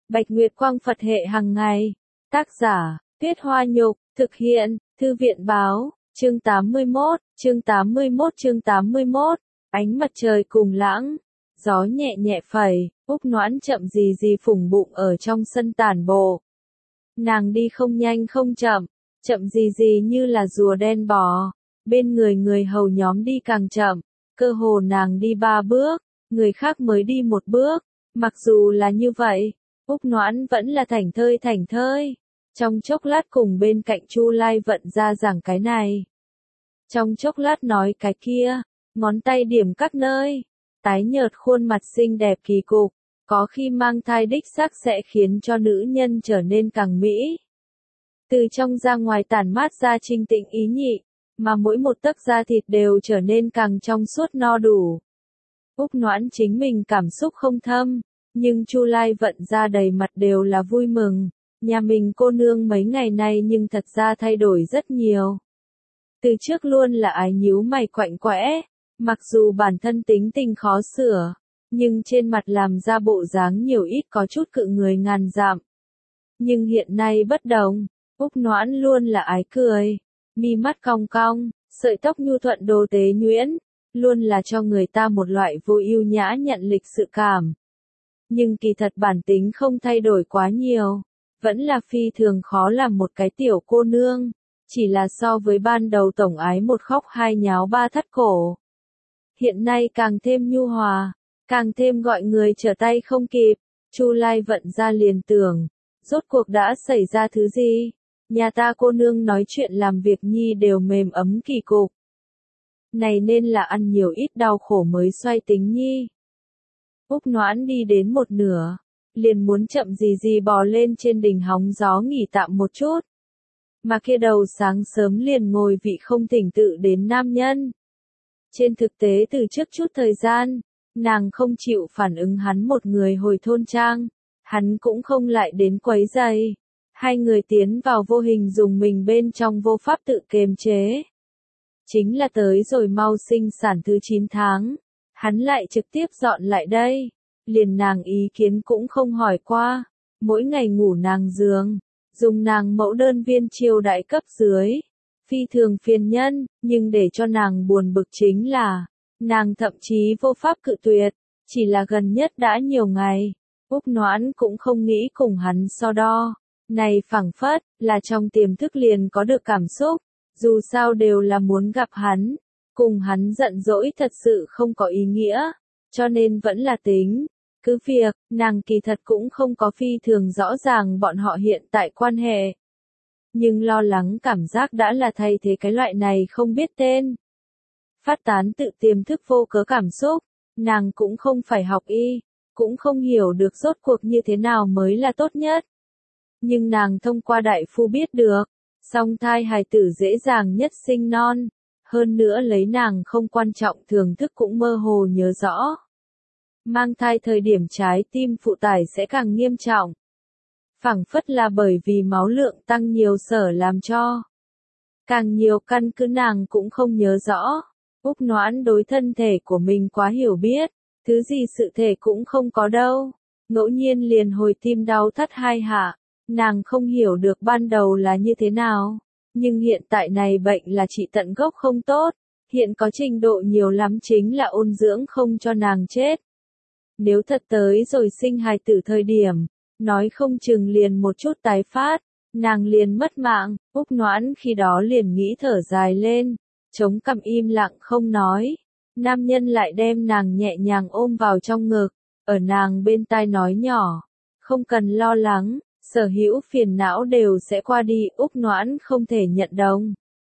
Bạch Nguyệt Quang Phật hệ hàng ngày. Tác giả, Tuyết Hoa Nhục, thực hiện, Thư viện Báo, chương 81, chương 81, ánh mặt trời cùng lãng, gió nhẹ nhẹ phẩy, Úc Noãn chậm gì gì phủng bụng ở trong sân tản bộ. Nàng đi không nhanh không chậm, chậm gì gì như là rùa đen bò, bên người hầu nhóm đi càng chậm, cơ hồ nàng đi 3 bước, người khác mới đi 1 bước, mặc dù là như vậy, Úc Noãn vẫn là thảnh thơi, trong chốc lát cùng bên cạnh Chu Lai Vận ra giảng cái này. Trong chốc lát nói cái kia, ngón tay điểm các nơi, tái nhợt khuôn mặt xinh đẹp kỳ cục, có khi mang thai đích xác sẽ khiến cho nữ nhân trở nên càng mỹ. Từ trong ra ngoài tản mát ra trinh tịnh ý nhị, mà mỗi một tấc da thịt đều trở nên càng trong suốt no đủ. Úc Noãn chính mình cảm xúc không thâm, nhưng Chu Lai Vận ra đầy mặt đều là vui mừng, nhà mình cô nương mấy ngày nay nhưng thật ra thay đổi rất nhiều. Từ trước luôn là ái nhíu mày quạnh quẽ, mặc dù bản thân tính tình khó sửa, nhưng trên mặt làm ra bộ dáng nhiều ít có chút cự người ngàn dặm. Nhưng hiện nay bất đồng, Úc Noãn luôn là ái cười, mi mắt cong cong, sợi tóc nhu thuận đồ tế nhuyễn, luôn là cho người ta một loại vô ưu nhã nhận lịch sự cảm. Nhưng kỳ thật bản tính không thay đổi quá nhiều, vẫn là phi thường khó làm một cái tiểu cô nương, chỉ là so với ban đầu tổng ái một khóc hai nháo ba thắt cổ. Hiện nay càng thêm nhu hòa, càng thêm gọi người trở tay không kịp, Chu Lai Vận ra liền tưởng, rốt cuộc đã xảy ra thứ gì, nhà ta cô nương nói chuyện làm việc nhi đều mềm ấm kỳ cục. Này nên là ăn nhiều ít đau khổ mới xoay tính nhi. Úc Noãn đi đến một nửa, liền muốn chậm gì gì bò lên trên đỉnh hóng gió nghỉ tạm một chút. Mà kia đầu sáng sớm liền ngồi vị không thỉnh tự đến nam nhân. Trên thực tế từ trước chút thời gian, nàng không chịu phản ứng hắn một người hồi thôn trang, hắn cũng không lại đến quấy giày. Hai người tiến vào vô hình dùng mình bên trong vô pháp tự kiềm chế. Chính là tới rồi mau sinh sản thứ 9 tháng, hắn lại trực tiếp dọn lại đây, liền nàng ý kiến cũng không hỏi qua, mỗi ngày ngủ nàng giường, dùng nàng mẫu đơn viên chiêu đại cấp dưới, phi thường phiền nhân, nhưng để cho nàng buồn bực chính là, nàng thậm chí vô pháp cự tuyệt, chỉ là gần nhất đã nhiều ngày, Úc Noãn cũng không nghĩ cùng hắn so đo, này phảng phất, là trong tiềm thức liền có được cảm xúc, dù sao đều là muốn gặp hắn, cùng hắn giận dỗi thật sự không có ý nghĩa, cho nên vẫn là tính. Cứ việc, nàng kỳ thật cũng không có phi thường rõ ràng bọn họ hiện tại quan hệ. Nhưng lo lắng cảm giác đã là thay thế cái loại này không biết tên. Phát tán tự tiềm thức vô cớ cảm xúc, nàng cũng không phải học y, cũng không hiểu được rốt cuộc như thế nào mới là tốt nhất. Nhưng nàng thông qua đại phu biết được, song thai hài tử dễ dàng nhất sinh non, hơn nữa lấy nàng không quan trọng thường thức cũng mơ hồ nhớ rõ. Mang thai thời điểm trái tim phụ tải sẽ càng nghiêm trọng. Phảng phất là bởi vì máu lượng tăng nhiều sở làm cho. Càng nhiều căn cứ nàng cũng không nhớ rõ. Úc Noãn đối thân thể của mình quá hiểu biết, thứ gì sự thể cũng không có đâu. Ngẫu nhiên liền hồi tim đau thắt 2 hạ, nàng không hiểu được ban đầu là như thế nào. Nhưng hiện tại này bệnh là trị tận gốc không tốt, hiện có trình độ nhiều lắm chính là ôn dưỡng không cho nàng chết. Nếu thật tới rồi sinh hài tử thời điểm, nói không chừng liền một chút tái phát, nàng liền mất mạng, Úc Noãn khi đó liền nghĩ thở dài lên, chống cằm im lặng không nói. Nam nhân lại đem nàng nhẹ nhàng ôm vào trong ngực, ở nàng bên tai nói nhỏ, không cần lo lắng, sở hữu phiền não đều sẽ qua đi, Úc Noãn không thể nhận đồng.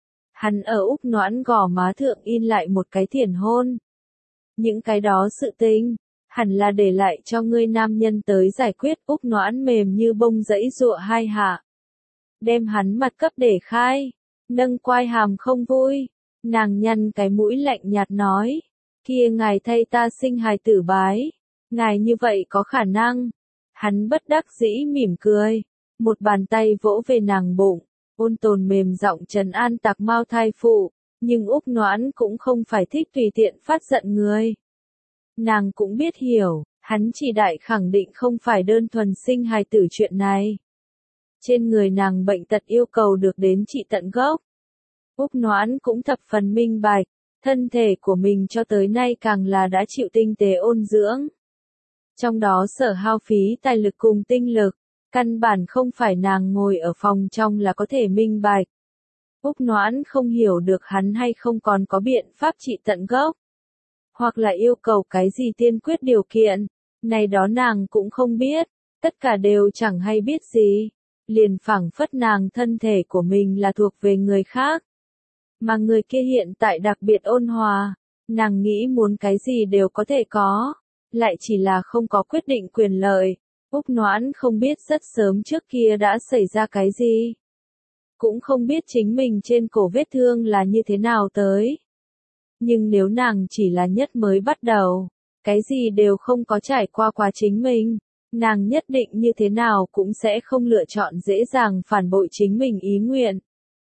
Hắn ở Úc Noãn gò má thượng in lại một cái thiển hôn. Những cái đó sự tình, hẳn là để lại cho ngươi nam nhân tới giải quyết. Úc Noãn mềm như bông dẫy dụa 2 hạ. Đem hắn mặt cấp để khai, nâng quai hàm không vui, nàng nhăn cái mũi lạnh nhạt nói, kia ngài thay ta sinh hài tử bái, ngài như vậy có khả năng. Hắn bất đắc dĩ mỉm cười, một bàn tay vỗ về nàng bụng, ôn tồn mềm giọng trấn an tạc mau thai phụ, nhưng Úc Noãn cũng không phải thích tùy tiện phát giận người. Nàng cũng biết hiểu, Hắn chỉ đại khẳng định không phải đơn thuần sinh hài tử chuyện này. Trên người nàng bệnh tật yêu cầu được đến trị tận gốc. Úc Noãn cũng thập phần minh bạch, thân thể của mình cho tới nay càng là đã chịu tinh tế ôn dưỡng. Trong đó sở hao phí tài lực cùng tinh lực, căn bản không phải nàng ngồi ở phòng trong là có thể minh bạch. Úc Noãn không hiểu được hắn hay không còn có biện pháp trị tận gốc. Hoặc là yêu cầu cái gì tiên quyết điều kiện, này đó nàng cũng không biết, tất cả đều chẳng hay biết gì. Liền phảng phất nàng thân thể của mình là thuộc về người khác. Mà người kia hiện tại đặc biệt ôn hòa, nàng nghĩ muốn cái gì đều có thể có, lại chỉ là không có quyết định quyền lợi. Úc Noãn không biết rất sớm trước kia đã xảy ra cái gì. Cũng không biết chính mình trên cổ vết thương là như thế nào tới. Nhưng nếu nàng chỉ là nhất mới bắt đầu, cái gì đều không có trải qua quá chính mình, nàng nhất định như thế nào cũng sẽ không lựa chọn dễ dàng phản bội chính mình ý nguyện.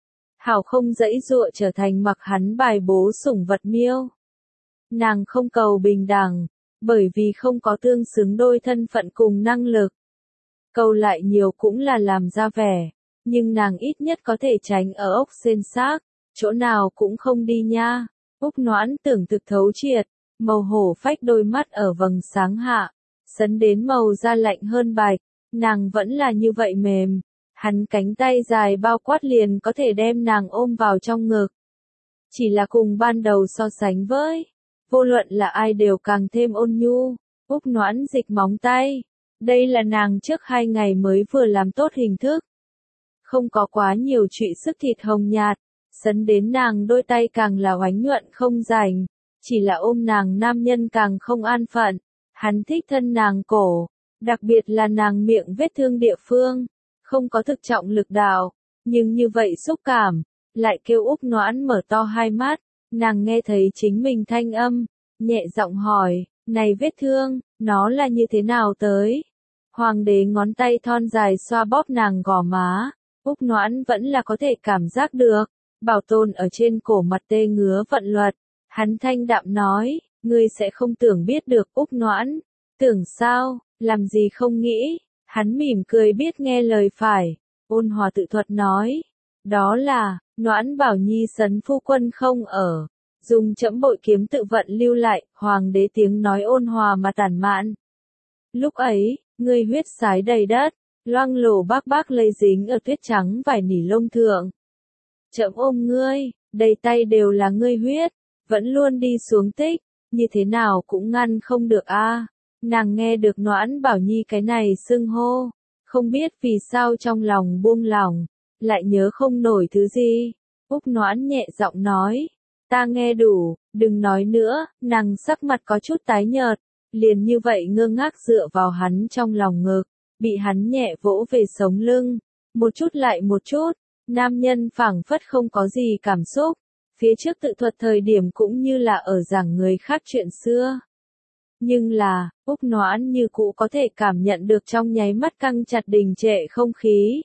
Hảo không dãy dụa trở thành mặc hắn bài bố sủng vật miêu. Nàng không cầu bình đẳng, bởi vì không có tương xứng đôi thân phận cùng năng lực. Cầu lại nhiều cũng là làm ra vẻ, nhưng nàng ít nhất có thể tránh ở ốc sên xác, chỗ nào cũng không đi nha. Úc Noãn tưởng thực thấu triệt, màu hổ phách đôi mắt ở vầng sáng hạ, sấn đến màu da lạnh hơn bạch, nàng vẫn là như vậy mềm. Hắn cánh tay dài bao quát liền có thể đem nàng ôm vào trong ngực. Chỉ là cùng ban đầu so sánh với, vô luận là ai đều càng thêm ôn nhu. Úc Noãn dịch móng tay. Đây là nàng trước 2 ngày mới vừa làm tốt hình thức. Không có quá nhiều trụy sức thịt hồng nhạt, sấn đến nàng đôi tay càng là oánh nhuận không rảnh. Chỉ là ôm nàng nam nhân càng không an phận. Hắn thích thân nàng cổ, đặc biệt là nàng miệng vết thương địa phương. Không có thực trọng lực đạo, nhưng như vậy xúc cảm, lại kêu Úc Noãn mở to hai mắt, nàng nghe thấy chính mình thanh âm, nhẹ giọng hỏi, này vết thương, nó là như thế nào tới? Hoàng đế ngón tay thon dài xoa bóp nàng gò má, Úc Noãn vẫn là có thể cảm giác được, bảo tồn ở trên cổ mặt tê ngứa vận luật, hắn thanh đạm nói, ngươi sẽ không tưởng biết được Úc Noãn, tưởng sao, làm gì không nghĩ. Hắn mỉm cười biết nghe lời phải, ôn hòa tự thuật nói, đó là, Noãn Bảo Nhi sấn phu quân không ở, dùng chẫm bội kiếm tự vận lưu lại, hoàng đế tiếng nói ôn hòa mà tản mạn. Lúc ấy, ngươi huyết sái đầy đất, loang lổ bác lây dính ở tuyết trắng vải nỉ lông thượng. Chậm ôm ngươi, đầy tay đều là ngươi huyết, vẫn luôn đi xuống tích, như thế nào cũng ngăn không được a. Nàng nghe được Noãn Bảo Nhi cái này xưng hô, không biết vì sao trong lòng buông lỏng, lại nhớ không nổi thứ gì. Úc Noãn nhẹ giọng nói, ta nghe đủ, đừng nói nữa, nàng sắc mặt có chút tái nhợt, liền như vậy ngơ ngác dựa vào hắn trong lòng ngực, bị hắn nhẹ vỗ về sống lưng, một chút lại một chút, nam nhân phảng phất không có gì cảm xúc, phía trước tự thuật thời điểm cũng như là ở giảng người khác chuyện xưa. Nhưng là, Úc Noãn như cũ có thể cảm nhận được trong nháy mắt căng chặt đình trệ không khí.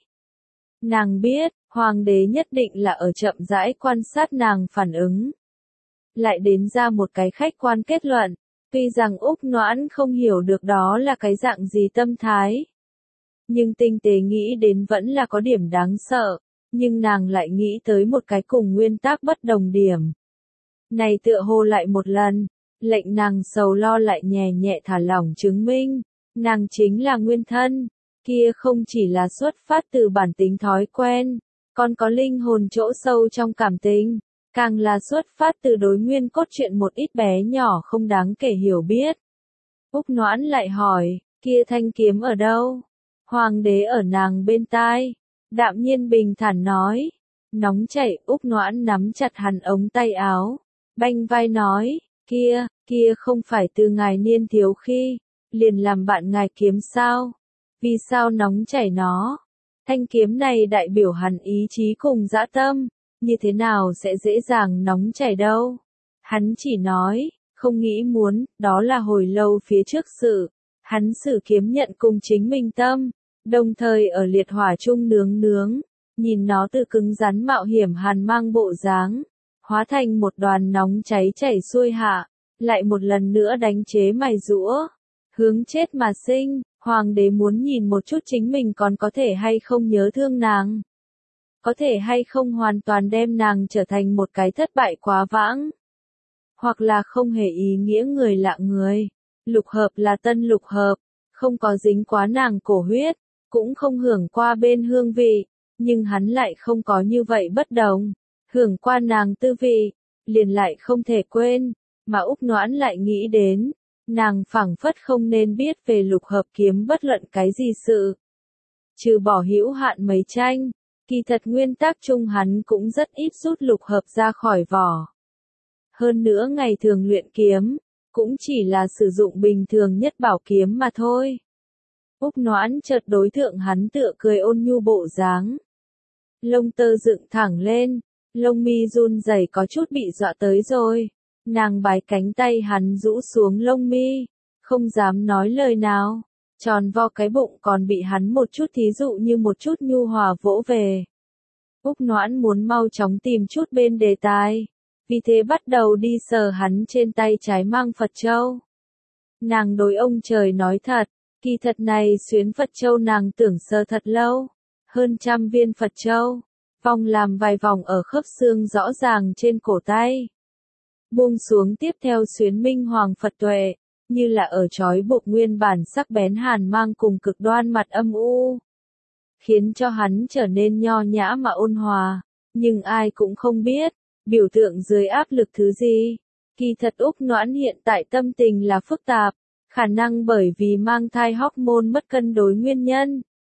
Nàng biết, hoàng đế nhất định là ở chậm rãi quan sát nàng phản ứng. Lại đến ra một cái khách quan kết luận, tuy rằng Úc Noãn không hiểu được đó là cái dạng gì tâm thái. Nhưng tinh tế nghĩ đến vẫn là có điểm đáng sợ, nhưng nàng lại nghĩ tới một cái cùng nguyên tắc bất đồng điểm. Này tựa hồ lại một lần. Lệnh nàng sầu lo lại nhẹ nhẹ thả lỏng chứng minh, nàng chính là nguyên thân, kia không chỉ là xuất phát từ bản tính thói quen, còn có linh hồn chỗ sâu trong cảm tình, càng là xuất phát từ đối nguyên cốt truyện một ít bé nhỏ không đáng kể hiểu biết. Úc Noãn lại hỏi, kia thanh kiếm ở đâu? Hoàng đế ở nàng bên tai, đạm nhiên bình thản nói, nóng chảy. Úc Noãn nắm chặt hắn ống tay áo, banh vai nói, kia không phải từ ngài niên thiếu khi, liền làm bạn ngài kiếm sao? Vì sao nóng chảy nó? Thanh kiếm này đại biểu hắn ý chí cùng dã tâm, như thế nào sẽ dễ dàng nóng chảy đâu? Hắn chỉ nói, không nghĩ muốn, đó là hồi lâu phía trước sự. Hắn sử kiếm nhận cùng chính mình tâm, đồng thời ở liệt hỏa chung nướng, nhìn nó từ cứng rắn mạo hiểm hàn mang bộ dáng, hóa thành một đoàn nóng cháy chảy xuôi hạ. Lại một lần nữa đánh chế mài giũa, hướng chết mà sinh, hoàng đế muốn nhìn một chút chính mình còn có thể hay không nhớ thương nàng. Có thể hay không hoàn toàn đem nàng trở thành một cái thất bại quá vãng. Hoặc là không hề ý nghĩa người lạ người. Lục hợp là tân lục hợp, không có dính quá nàng cổ huyết, cũng không hưởng qua bên hương vị, nhưng hắn lại không có như vậy bất đồng. Hưởng qua nàng tư vị, liền lại không thể quên, mà Úc Noãn lại nghĩ đến, nàng phảng phất không nên biết về lục hợp kiếm bất luận cái gì sự. Trừ bỏ hữu hạn mấy tranh, kỳ thật nguyên tắc chung hắn cũng rất ít rút lục hợp ra khỏi vỏ. Hơn nữa ngày thường luyện kiếm, cũng chỉ là sử dụng bình thường nhất bảo kiếm mà thôi. Úc Noãn chợt đối thượng hắn tựa cười ôn nhu bộ dáng. Lông tơ dựng thẳng lên, lông mi run rẩy có chút bị dọa tới rồi. Nàng bái cánh tay hắn rũ xuống lông mi, không dám nói lời nào. Tròn vo cái bụng còn bị hắn một chút thí dụ như một chút nhu hòa vỗ về. Úc Noãn muốn mau chóng tìm chút bên đề tài, vì thế bắt đầu đi sờ hắn trên tay trái mang Phật Châu. Nàng đối ông trời nói thật, kỳ thật này xuyến Phật Châu nàng tưởng sờ thật lâu, hơn 100 viên Phật Châu, vòng làm vài vòng ở khớp xương rõ ràng trên cổ tay. Buông xuống tiếp theo xuyến Minh Hoàng Phật Tuệ, như là ở trói buộc nguyên bản sắc bén hàn mang cùng cực đoan mặt âm u, khiến cho hắn trở nên nho nhã mà ôn hòa, nhưng ai cũng không biết, biểu tượng dưới áp lực thứ gì. Kỳ thật Úc Noãn hiện tại tâm tình là phức tạp, khả năng bởi vì mang thai hormone mất cân đối nguyên nhân.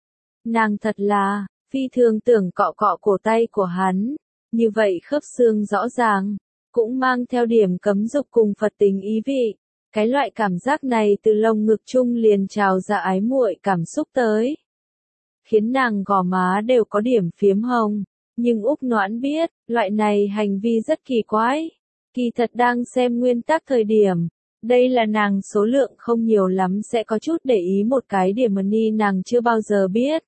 Nàng thật là, phi thường tưởng cọ cọ cổ tay của hắn, như vậy khớp xương rõ ràng, cũng mang theo điểm cấm dục cùng Phật tình ý vị. Cái loại cảm giác này từ lồng ngực chung liền trào ra ái muội cảm xúc tới, khiến nàng gò má đều có điểm phiếm hồng. Nhưng Úc Noãn biết, loại này hành vi rất kỳ quái. Kỳ thật đang xem nguyên tắc thời điểm, đây là nàng số lượng không nhiều lắm sẽ có chút để ý một cái điểm mà ni nàng chưa bao giờ biết.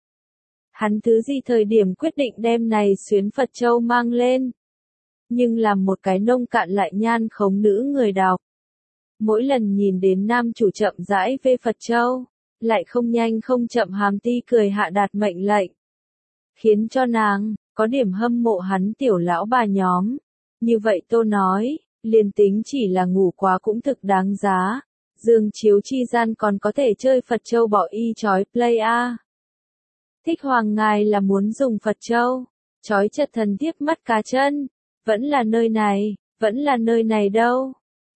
Hắn thứ gì thời điểm quyết định đem này xuyến Phật Châu mang lên. Nhưng làm một cái nông cạn lại nhan khống nữ người đọc. Mỗi lần nhìn đến nam chủ chậm rãi về Phật Châu, lại không nhanh không chậm hàm ti cười hạ đạt mệnh lệnh. Khiến cho nàng, có điểm hâm mộ hắn tiểu lão bà nhóm. Như vậy Tô nói, liền tính chỉ là ngủ quá cũng thực đáng giá. Dương chiếu chi gian còn có thể chơi Phật Châu bỏ y chói play a. Thích Hoàng ngài là muốn dùng Phật Châu, chói chật thần tiếc mắt cá chân. Vẫn là nơi này đâu.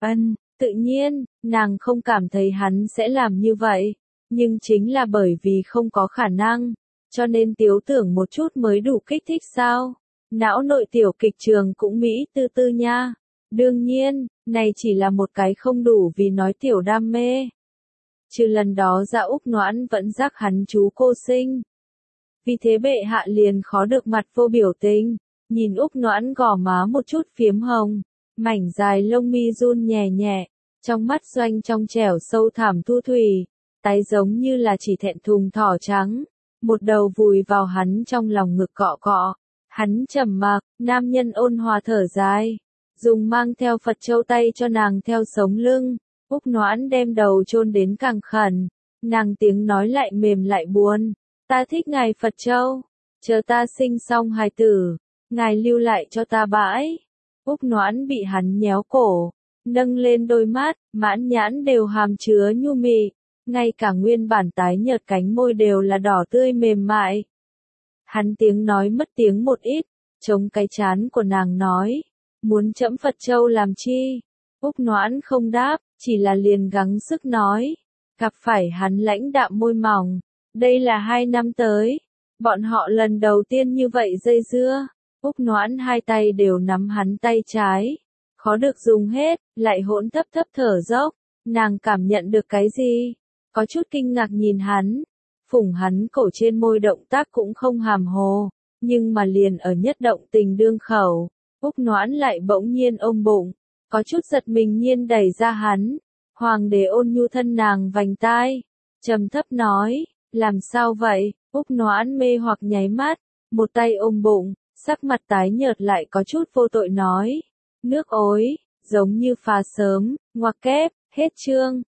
Tự nhiên, nàng không cảm thấy hắn sẽ làm như vậy. Nhưng chính là bởi vì không có khả năng, cho nên tiếu tưởng một chút mới đủ kích thích sao. Não nội tiểu kịch trường cũng mỹ tư tư nha. Đương nhiên, này chỉ là một cái không đủ vì nói tiểu đam mê. Trừ lần đó ra Úc Noãn vẫn giác hắn chú cô sinh. Vì thế bệ hạ liền khó được mặt vô biểu tình, nhìn Úc Noãn gò má một chút phiếm hồng, mảnh dài lông mi run nhẹ nhẹ, trong mắt doanh trong trẻo sâu thẳm thu thủy, tái giống như là chỉ thẹn thùng thỏ trắng, một đầu vùi vào hắn trong lòng ngực cọ cọ. Hắn trầm mặc, nam nhân ôn hòa thở dài, dùng mang theo Phật Châu tay cho nàng theo sống lưng. Úc Noãn đem đầu chôn đến càng khẩn, nàng tiếng nói lại mềm lại buồn. Ta thích ngài Phật Châu, chờ ta sinh xong hài tử, ngài lưu lại cho ta bãi. Úc Noãn bị hắn nhéo cổ, nâng lên đôi mắt, mãn nhãn đều hàm chứa nhu mị, ngay cả nguyên bản tái nhợt cánh môi đều là đỏ tươi mềm mại. Hắn tiếng nói mất tiếng một ít, chống cái chán của nàng nói, muốn trẫm Phật Châu làm chi? Úc Noãn không đáp, chỉ là liền gắng sức nói, gặp phải hắn lãnh đạm môi mỏng. Đây là 2 năm tới, bọn họ lần đầu tiên như vậy dây dưa. Úc Noãn hai tay đều nắm hắn tay trái, khó được dùng hết, lại hỗn thấp thấp thở dốc. Nàng cảm nhận được cái gì? Có chút kinh ngạc nhìn hắn, phủng hắn cổ trên môi động tác cũng không hàm hồ, nhưng mà liền ở nhất động tình đương khẩu, Úc Noãn lại bỗng nhiên ôm bụng, có chút giật mình nhiên đẩy ra hắn. Hoàng đế ôn nhu thân nàng vành tai, trầm thấp nói, làm sao vậy? Úc Noãn mê hoặc nháy mắt, một tay ôm bụng, sắc mặt tái nhợt lại có chút vô tội nói, nước ối, giống như phá sớm, ngoặc kép, hết chương.